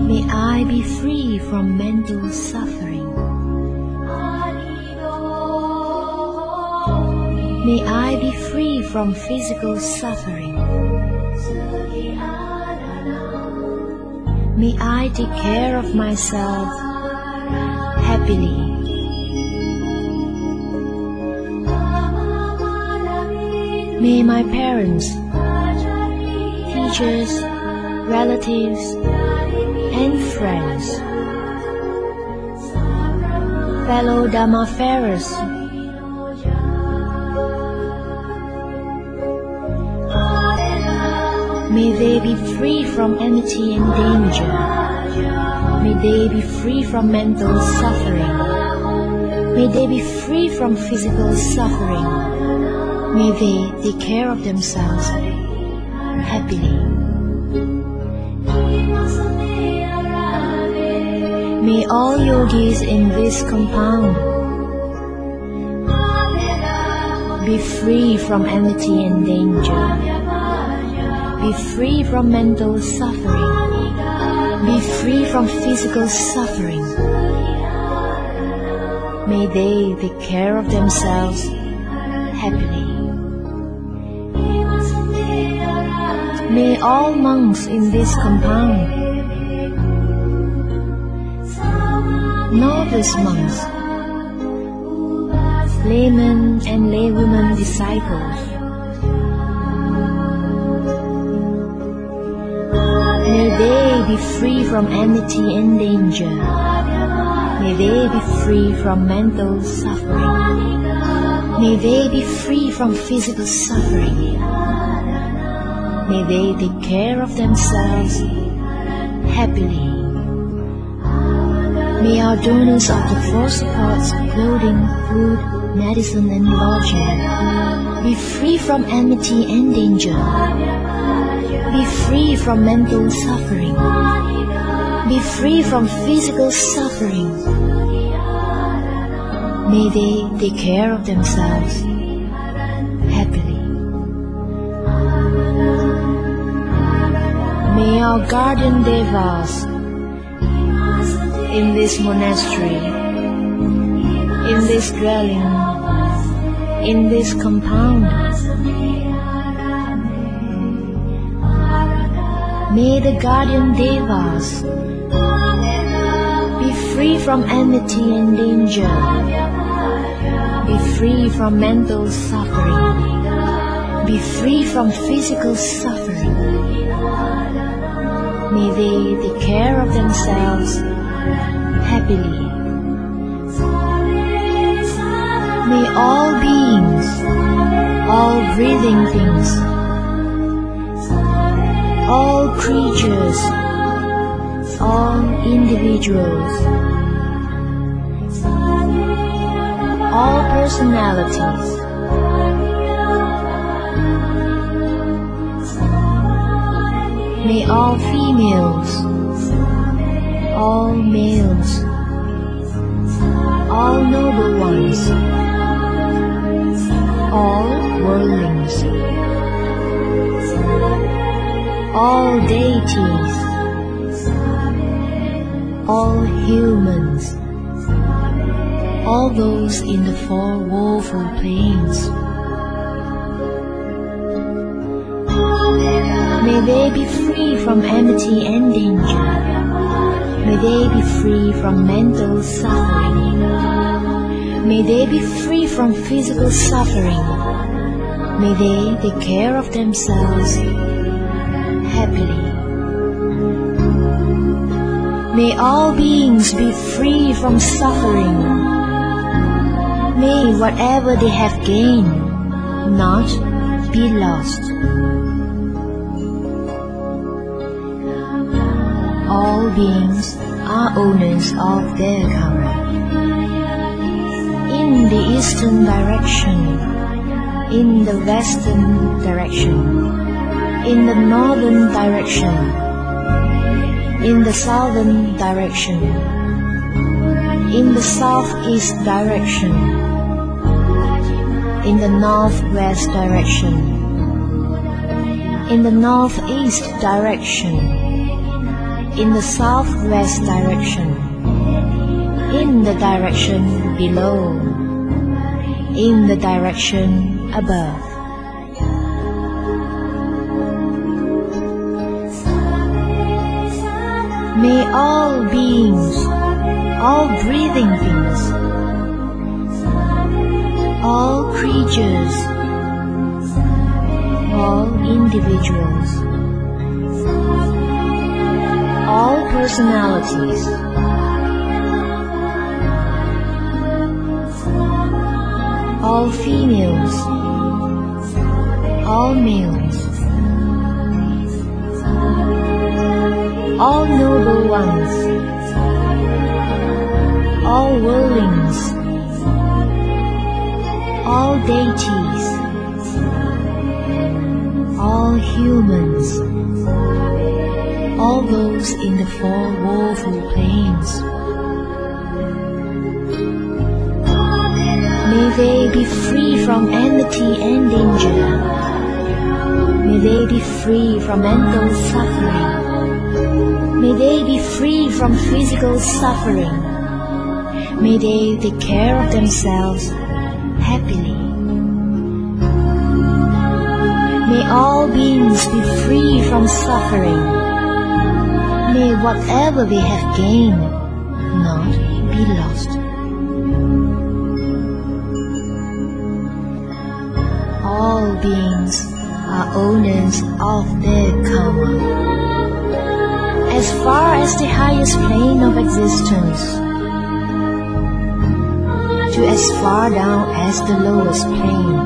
May I be free from mental suffering. May I be free from physical suffering. May I take care of myself happily. May my parents, teachers, relatives, and friends, fellow Dhammafarers, may they be free from enmity and danger. May they be free from mental suffering. May they be free from physical suffering. May they take care of themselves happily. May all yogis in this compound be free from enmity and danger. Be free from mental suffering. Be free from physical suffering. May they take care of themselves happily. May all monks in this compound, novice monks, laymen and laywomen disciples, may they be free from enmity and danger. May they be free from mental suffering. May they be free from physical suffering. May they take care of themselves happily. May our donors of the four supports, clothing, food, medicine, and lodging, be free from enmity and danger. Be free from mental suffering. Be free from physical suffering. May they take care of themselves happily. May our guardian devas in this monastery, in this dwelling, in this compound, may the guardian devas be free from enmity and danger, be free from mental suffering, be free from physical suffering. May they take care of themselves happily. May all beings, all breathing things, all creatures, all individuals, all personalities, may all females, all males, all noble ones, all worldlings, all deities, all humans, all those in the four woeful planes, may they be free from enmity and danger. May they be free from mental suffering. May they be free from physical suffering. May they take care of themselves happily. May all beings be free from suffering. May whatever they have gained not be lost. All beings are owners of their karma. In the eastern direction, in the western direction, in the northern direction, in the southern direction, in the southeast direction, in the northwest direction, in the northeast direction, in the southwest direction, in the direction below, in the direction above. May all beings, all breathing things, all creatures, all individuals, all personalities, all females, all males, all noble ones, all worldlings, all deities, all humans, all those in the four woeful planes. May they be free from enmity and danger. May they be free from mental suffering. May they be free from physical suffering. May they take care of themselves happily. May all beings be free from suffering. May whatever they have gained not be lost. All beings are owners of their karma. As far as the highest plane of existence, to as far down as the lowest plane.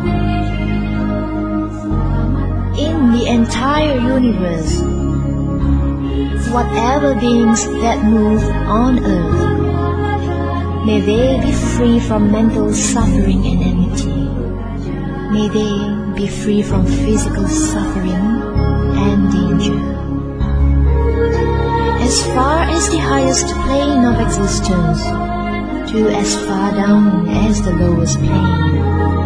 In the entire universe, whatever beings that move on earth, may they be free from mental suffering and enmity. May they be free from physical suffering and danger. As far as the highest plane of existence, to as far down as the lowest plane.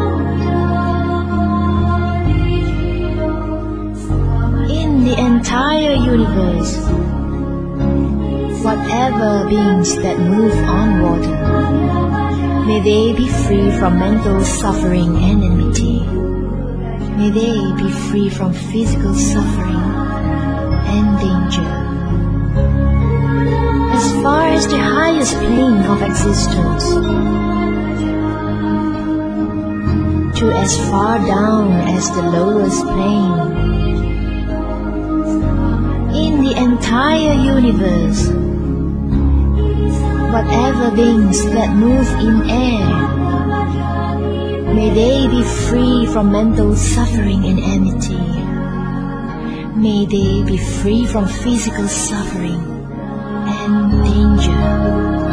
In the entire universe, whatever beings that move on water, may they be free from mental suffering and enmity. May they be free from physical suffering and danger. As far as the highest plane of existence, to as far down as the lowest plane. In the entire universe, whatever beings that move in air, may they be free from mental suffering and enmity. May they be free from physical suffering and danger.